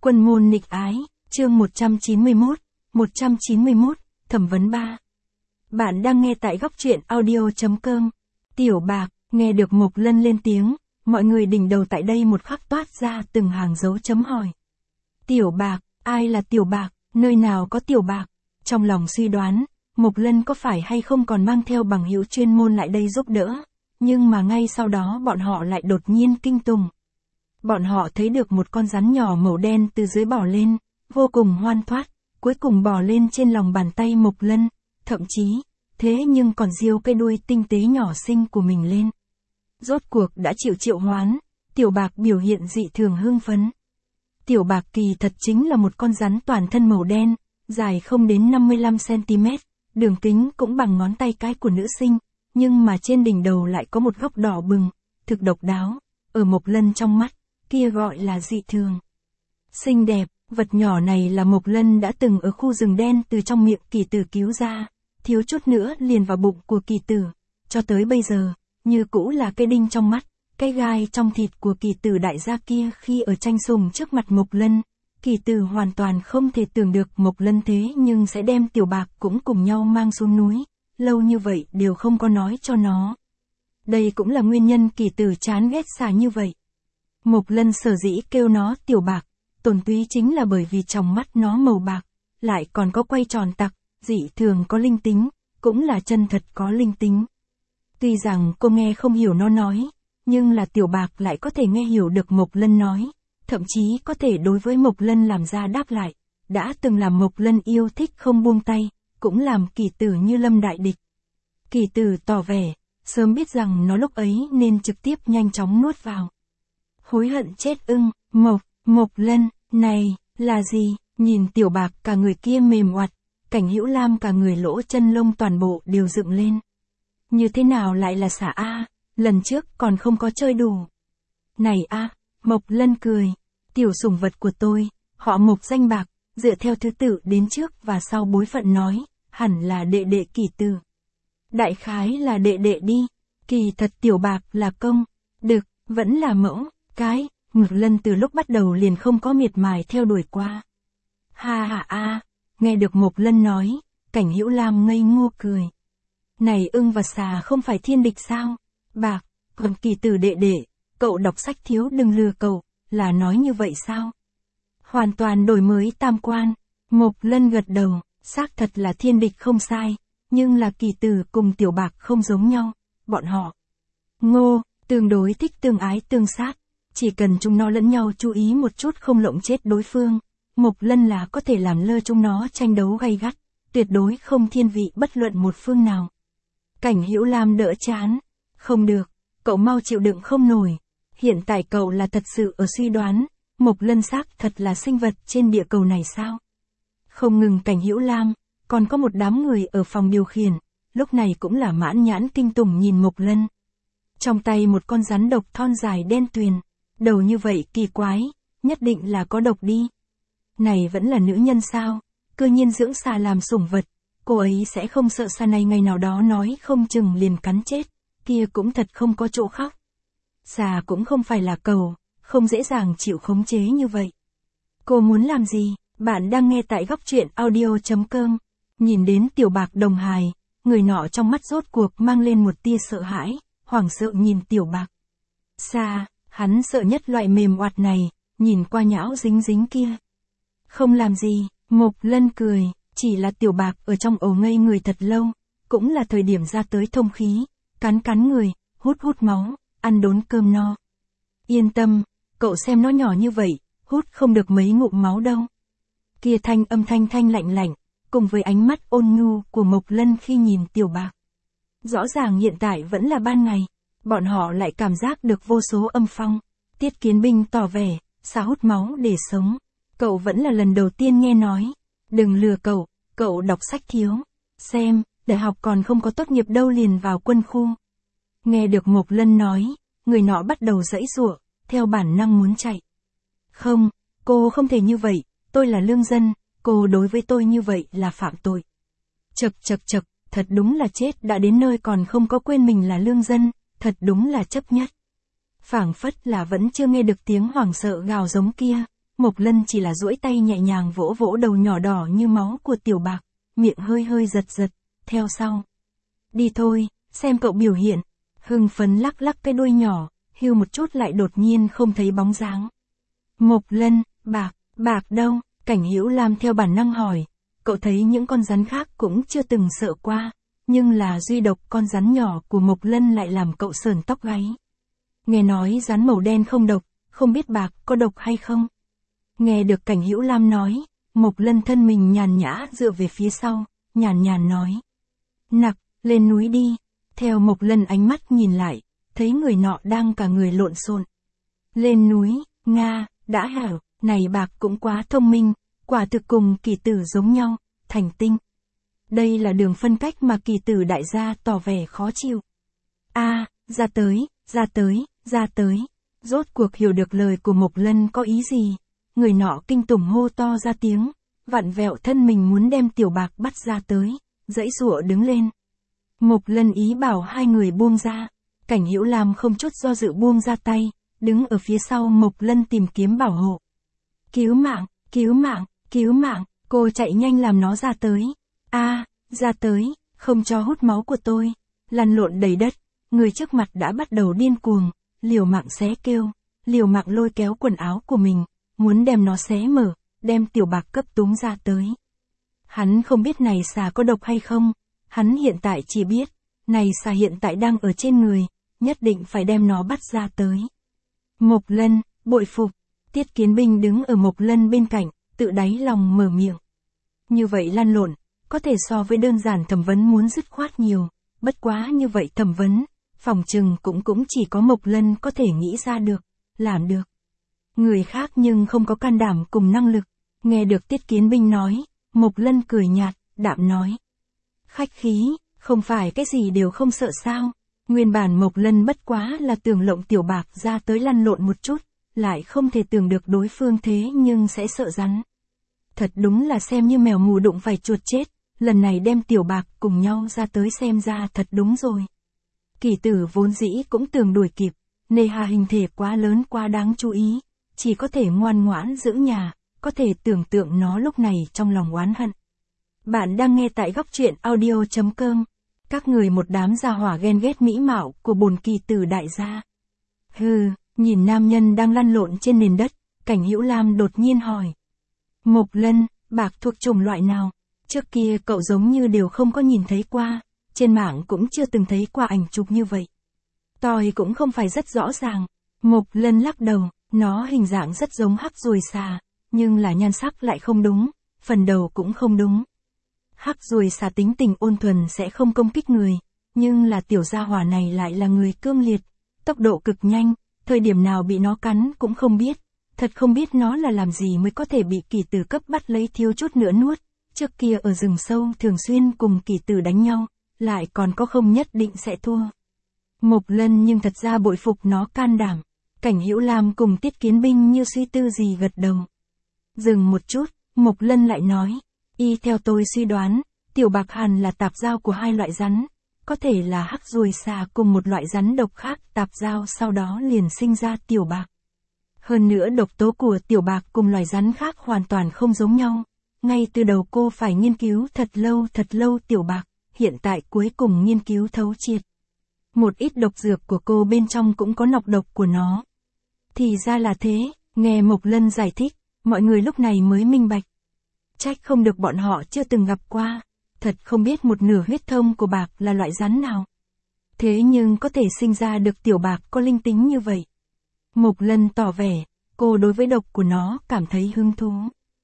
Quân môn nghịch ái, chương 191, thẩm vấn 3. Bạn đang nghe tại góc truyện audio.com. Tiểu Bạc, nghe được Mộc Lân lên tiếng, mọi người đỉnh đầu tại đây một khắc toát ra từng hàng dấu chấm hỏi. Tiểu Bạc, ai là Tiểu Bạc, nơi nào có Tiểu Bạc? Trong lòng suy đoán, Mộc Lân có phải hay không còn mang theo bằng hữu chuyên môn lại đây giúp đỡ, nhưng mà ngay sau đó bọn họ lại đột nhiên kinh tủng. Bọn họ thấy được một con rắn nhỏ màu đen từ dưới bò lên, vô cùng hoan thoát, cuối cùng bò lên trên lòng bàn tay Mộc Lân, thậm chí, thế nhưng còn giơ cái đuôi tinh tế nhỏ xinh của mình lên. Rốt cuộc đã chịu triệu hoán, Tiểu Bạc biểu hiện dị thường hưng phấn. Tiểu Bạc kỳ thật chính là một con rắn toàn thân màu đen, dài không đến 55cm, đường kính cũng bằng ngón tay cái của nữ sinh, nhưng mà trên đỉnh đầu lại có một góc đỏ bừng, thực độc đáo, ở Mộc Lân trong mắt, kia gọi là dị thường. Xinh đẹp, vật nhỏ này là Mộc Lân đã từng ở khu rừng đen từ trong miệng kỳ tử cứu ra, thiếu chút nữa liền vào bụng của kỳ tử, cho tới bây giờ, như cũ là cái đinh trong mắt, cái gai trong thịt của kỳ tử đại gia kia khi ở tranh sùng trước mặt Mộc Lân. Kỳ tử hoàn toàn không thể tưởng được Mộc Lân thế nhưng sẽ đem Tiểu Bạc cũng cùng nhau mang xuống núi, lâu như vậy đều không có nói cho nó. Đây cũng là nguyên nhân kỳ tử chán ghét xà như vậy. Mộc Lân sở dĩ kêu nó Tiểu Bạc, tổn túy chính là bởi vì trong mắt nó màu bạc, lại còn có quay tròn tặc, dị thường có linh tính, cũng là chân thật có linh tính. Tuy rằng cô nghe không hiểu nó nói, nhưng là Tiểu Bạc lại có thể nghe hiểu được Mộc Lân nói, thậm chí có thể đối với Mộc Lân làm ra đáp lại, đã từng làm Mộc Lân yêu thích không buông tay, cũng làm kỳ tử như lâm đại địch. Kỳ tử tỏ vẻ, sớm biết rằng nó lúc ấy nên trực tiếp nhanh chóng nuốt vào. Hối hận chết ưng, Mộc Lân, này, là gì? Nhìn Tiểu Bạc cả người kia mềm oặt, Cảnh Hữu Lam cả người lỗ chân lông toàn bộ đều dựng lên. Như thế nào lại là xả a? Lần trước còn không có chơi đủ. Này a, Mộc Lân cười, tiểu sủng vật của tôi, họ Mộc danh Bạc, dựa theo thứ tự đến trước và sau bối phận nói, hẳn là đệ đệ kỳ tử. Đại khái là đệ đệ đi, kỳ thật Tiểu Bạc là công, đực, vẫn là mẫu, cái. Mộc Lân từ lúc bắt đầu liền không có miệt mài theo đuổi qua. Ha ha a, nghe được Mộc Lân nói, Cảnh Hữu Lam ngây ngô cười. Này ưng và xà không phải thiên địch sao? Bạc, còn kỳ tử đệ đệ, cậu đọc sách thiếu đừng lừa cậu, là nói như vậy sao? Hoàn toàn đổi mới tam quan. Mộc Lân gật đầu, xác thật là thiên địch không sai, nhưng là kỳ tử cùng Tiểu Bạc không giống nhau, bọn họ tương đối thích tương ái tương sát. Chỉ cần chúng nó lẫn nhau chú ý một chút không lộng chết đối phương, Mộc Lân là có thể làm lơ chúng nó tranh đấu gay gắt, tuyệt đối không thiên vị bất luận một phương nào. Cảnh Hữu Lam đỡ chán, không được, cậu mau chịu đựng không nổi. Hiện tại cậu là thật sự ở suy đoán, Mộc Lân xác thật là sinh vật trên địa cầu này sao? Không ngừng Cảnh Hữu Lam, còn có một đám người ở phòng điều khiển, lúc này cũng là mãn nhãn kinh tủng nhìn Mộc Lân. Trong tay một con rắn độc thon dài đen tuyền. Đầu như vậy kỳ quái, nhất định là có độc đi. Này vẫn là nữ nhân sao, cơ nhiên dưỡng xà làm sủng vật, cô ấy sẽ không sợ xà này ngày nào đó nói không chừng liền cắn chết, kia cũng thật không có chỗ khóc. Xà cũng không phải là cầu, không dễ dàng chịu khống chế như vậy. Cô muốn làm gì? Bạn đang nghe tại góc truyện audio.com. Nhìn đến Tiểu Bạc đồng hài, người nọ trong mắt rốt cuộc mang lên một tia sợ hãi, hoảng sợ nhìn Tiểu Bạc. Xà. Hắn sợ nhất loại mềm oặt này, nhìn qua nhão dính dính kia. Không làm gì, Mộc Lân cười, chỉ là Tiểu Bạc ở trong ổ ngây người thật lâu, cũng là thời điểm ra tới thông khí, cắn người, hút máu, ăn đốn cơm no. Yên tâm, cậu xem nó nhỏ như vậy, hút không được mấy ngụm máu đâu. Kia âm thanh lạnh, cùng với ánh mắt ôn nhu của Mộc Lân khi nhìn Tiểu Bạc. Rõ ràng hiện tại vẫn là ban ngày. Bọn họ lại cảm giác được vô số âm phong. Tiết Kiến Binh tỏ vẻ, xà hút máu để sống. Cậu vẫn là lần đầu tiên nghe nói. Đừng lừa cậu đọc sách thiếu. Xem, đại học còn không có tốt nghiệp đâu liền vào quân khu. Nghe được Mộc Lân nói, người nọ bắt đầu giãy giụa, theo bản năng muốn chạy. Không, cô không thể như vậy, tôi là lương dân, cô đối với tôi như vậy là phạm tội. Chậc, thật đúng là chết đã đến nơi còn không có quên mình là lương dân. Thật đúng là chấp nhất. Phảng phất là vẫn chưa nghe được tiếng hoảng sợ gào giống kia, Mộc Lân chỉ là duỗi tay nhẹ nhàng vỗ vỗ đầu nhỏ đỏ như máu của Tiểu Bạc, miệng hơi hơi giật giật, theo sau. Đi thôi, xem cậu biểu hiện. Hưng phấn lắc lắc cái đuôi nhỏ, hưu một chút lại đột nhiên không thấy bóng dáng. Mộc Lân, Bạc đâu? Cảnh Hữu Lam theo bản năng hỏi, cậu thấy những con rắn khác cũng chưa từng sợ qua, nhưng là duy độc con rắn nhỏ của Mộc Lân lại làm cậu sởn tóc gáy. Nghe nói rắn màu đen không độc, không biết Bạc có độc hay không? Nghe được Cảnh Hữu Lam nói, Mộc Lân thân mình nhàn nhã dựa về phía sau, nhàn nhàn nói. Nặc, lên núi đi. Theo Mộc Lân ánh mắt nhìn lại, thấy người nọ đang cả người lộn xộn. Lên núi, Nga, đã hiểu, này Bạc cũng quá thông minh, quả thực cùng Kỳ Tử giống nhau, thành tinh. Đây là đường phân cách mà Kỳ Tử đại gia tỏ vẻ khó chịu. Ra tới. Rốt cuộc hiểu được lời của Mộc Lân có ý gì. Người nọ kinh tủng hô to ra tiếng, vặn vẹo thân mình muốn đem Tiểu Bạc bắt ra tới, giãy giụa đứng lên. Mộc Lân ý bảo hai người buông ra, Cảnh Hữu Lam không chút do dự buông ra tay, đứng ở phía sau Mộc Lân tìm kiếm bảo hộ. Cứu mạng, cô chạy nhanh làm nó ra tới. Ra tới, không cho hút máu của tôi. Lăn lộn đầy đất, người trước mặt đã bắt đầu điên cuồng, liều mạng xé kêu, liều mạng lôi kéo quần áo của mình, muốn đem nó xé mở, đem Tiểu Bạc cấp túng ra tới. Hắn không biết này xà có độc hay không, hắn hiện tại chỉ biết, này xà hiện tại đang ở trên người, nhất định phải đem nó bắt ra tới. Mộc Lân, bội phục. Tiết Kiến Binh đứng ở Mộc Lân bên cạnh, tự đáy lòng mở miệng. Như vậy lăn lộn, có thể so với đơn giản thẩm vấn muốn dứt khoát nhiều, bất quá như vậy thẩm vấn, phòng trừng cũng chỉ có Mộc Lân có thể nghĩ ra được, làm được. Người khác nhưng không có can đảm cùng năng lực. Nghe được Tiết Kiến Binh nói, Mộc Lân cười nhạt, đạm nói. Khách khí, không phải cái gì đều không sợ sao. Nguyên bản Mộc Lân bất quá là tưởng lộng Tiểu Bạc ra tới lăn lộn một chút, lại không thể tưởng được đối phương thế nhưng sẽ sợ rắn. Thật đúng là xem như mèo mù đụng phải chuột chết, lần này đem Tiểu Bạc cùng nhau ra tới xem ra thật đúng rồi. Kỳ Tử vốn dĩ cũng tưởng đuổi kịp, nề hà hình thể quá lớn quá đáng chú ý, chỉ có thể ngoan ngoãn giữ nhà, có thể tưởng tượng nó lúc này trong lòng oán hận. Bạn đang nghe tại góc truyện audio.com. Các người một đám gia hỏa ghen ghét mỹ mạo của bồn Kỳ Tử đại gia. Nhìn nam nhân đang lăn lộn trên nền đất, Cảnh Hữu Lam đột nhiên hỏi. Mộc Lân, Bạc thuộc chủng loại nào? Trước kia cậu giống như đều không có nhìn thấy qua, trên mạng cũng chưa từng thấy qua ảnh chụp như vậy. Tôi cũng không phải rất rõ ràng. Mộc Lân lắc đầu, nó hình dạng rất giống hắc ruồi xà, nhưng là nhan sắc lại không đúng, phần đầu cũng không đúng. Hắc ruồi xà tính tình ôn thuần sẽ không công kích người, nhưng là tiểu gia hỏa này lại là người cương liệt, tốc độ cực nhanh, thời điểm nào bị nó cắn cũng không biết, thật không biết nó là làm gì mới có thể bị Kỳ Tử cấp bắt lấy thiếu chút nữa nuốt, trước kia ở rừng sâu thường xuyên cùng Kỳ Tử đánh nhau, lại còn có không nhất định sẽ thua. Mộc Lân nhưng thật ra bội phục nó can đảm. Cảnh Hữu Lam cùng Tiết Kiến Binh như suy tư gì gật đầu. Dừng một chút, Mộc Lân lại nói, y theo tôi suy đoán, Tiểu Bạc hẳn là tạp giao của hai loại rắn, có thể là hắc ruồi xà cùng một loại rắn độc khác tạp giao sau đó liền sinh ra Tiểu Bạc. Hơn nữa độc tố của Tiểu Bạc cùng loài rắn khác hoàn toàn không giống nhau, ngay từ đầu cô phải nghiên cứu thật lâu Tiểu Bạc, hiện tại cuối cùng nghiên cứu thấu triệt. Một ít độc dược của cô bên trong cũng có nọc độc của nó. Thì ra là thế, nghe Mộc Lân giải thích, mọi người lúc này mới minh bạch. Trách không được bọn họ chưa từng gặp qua, thật không biết một nửa huyết thông của Bạc là loại rắn nào. Thế nhưng có thể sinh ra được Tiểu Bạc có linh tính như vậy. Mộc Lân tỏ vẻ, cô đối với độc của nó cảm thấy hứng thú.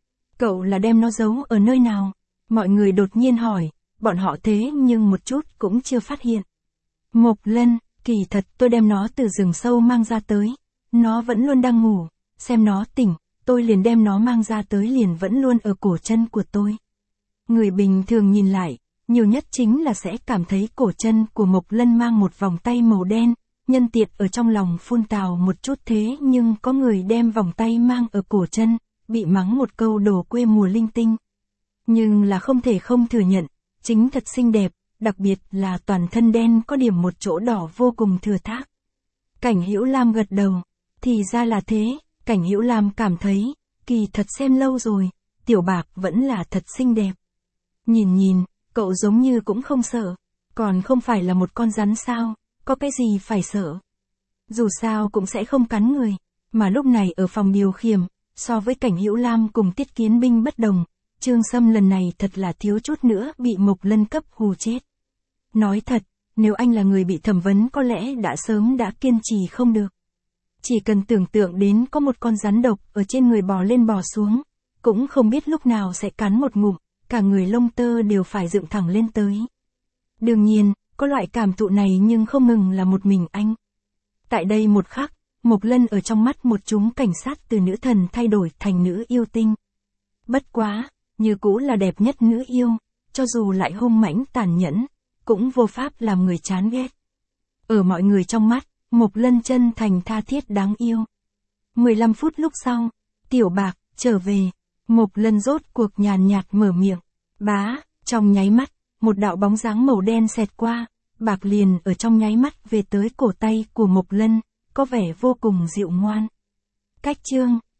Cậu là đem nó giấu ở nơi nào? Mọi người đột nhiên hỏi, bọn họ thế nhưng một chút cũng chưa phát hiện. Mộc Lân, kỳ thật tôi đem nó từ rừng sâu mang ra tới. Nó vẫn luôn đang ngủ, xem nó tỉnh, tôi liền đem nó mang ra tới liền vẫn luôn ở cổ chân của tôi. Người bình thường nhìn lại, nhiều nhất chính là sẽ cảm thấy cổ chân của Mộc Lân mang một vòng tay màu đen, nhân tiện ở trong lòng phun tào một chút thế nhưng có người đem vòng tay mang ở cổ chân, bị mắng một câu đồ quê mùa linh tinh. Nhưng là không thể không thừa nhận, chính thật xinh đẹp, đặc biệt là toàn thân đen có điểm một chỗ đỏ vô cùng thừa thác. Cảnh Hữu Lam gật đầu, thì ra là thế, Cảnh Hữu Lam cảm thấy, Kỳ thật xem lâu rồi, Tiểu Bạc vẫn là thật xinh đẹp. Nhìn, cậu giống như cũng không sợ, còn không phải là một con rắn sao, có cái gì phải sợ. Dù sao cũng sẽ không cắn người, mà lúc này ở phòng điều khiển, so với Cảnh Hữu Lam cùng Tiết Kiến Binh bất đồng, Trương Sâm lần này thật là thiếu chút nữa bị Mộc Lân cấp hù chết. Nói thật, nếu anh là người bị thẩm vấn có lẽ đã sớm đã kiên trì không được. Chỉ cần tưởng tượng đến có một con rắn độc ở trên người bò lên bò xuống, cũng không biết lúc nào sẽ cắn một ngụm, cả người lông tơ đều phải dựng thẳng lên tới. Đương nhiên, có loại cảm thụ này nhưng không ngừng là một mình anh. Tại đây một khắc, Mộc Lân ở trong mắt một chúng cảnh sát từ nữ thần thay đổi thành nữ yêu tinh. Bất quá, như cũ là đẹp nhất nữ yêu, cho dù lại hung mãnh tàn nhẫn, cũng vô pháp làm người chán ghét. Ở mọi người trong mắt, Mộc Lân chân thành tha thiết đáng yêu. 15 phút lúc sau, Tiểu Bạc trở về, Mộc Lân rốt cuộc nhàn nhạt mở miệng. Bá, trong nháy mắt, một đạo bóng dáng màu đen xẹt qua, bạc liền ở trong nháy mắt về tới cổ tay của Mộc Lân, có vẻ vô cùng dịu ngoan. Cách chương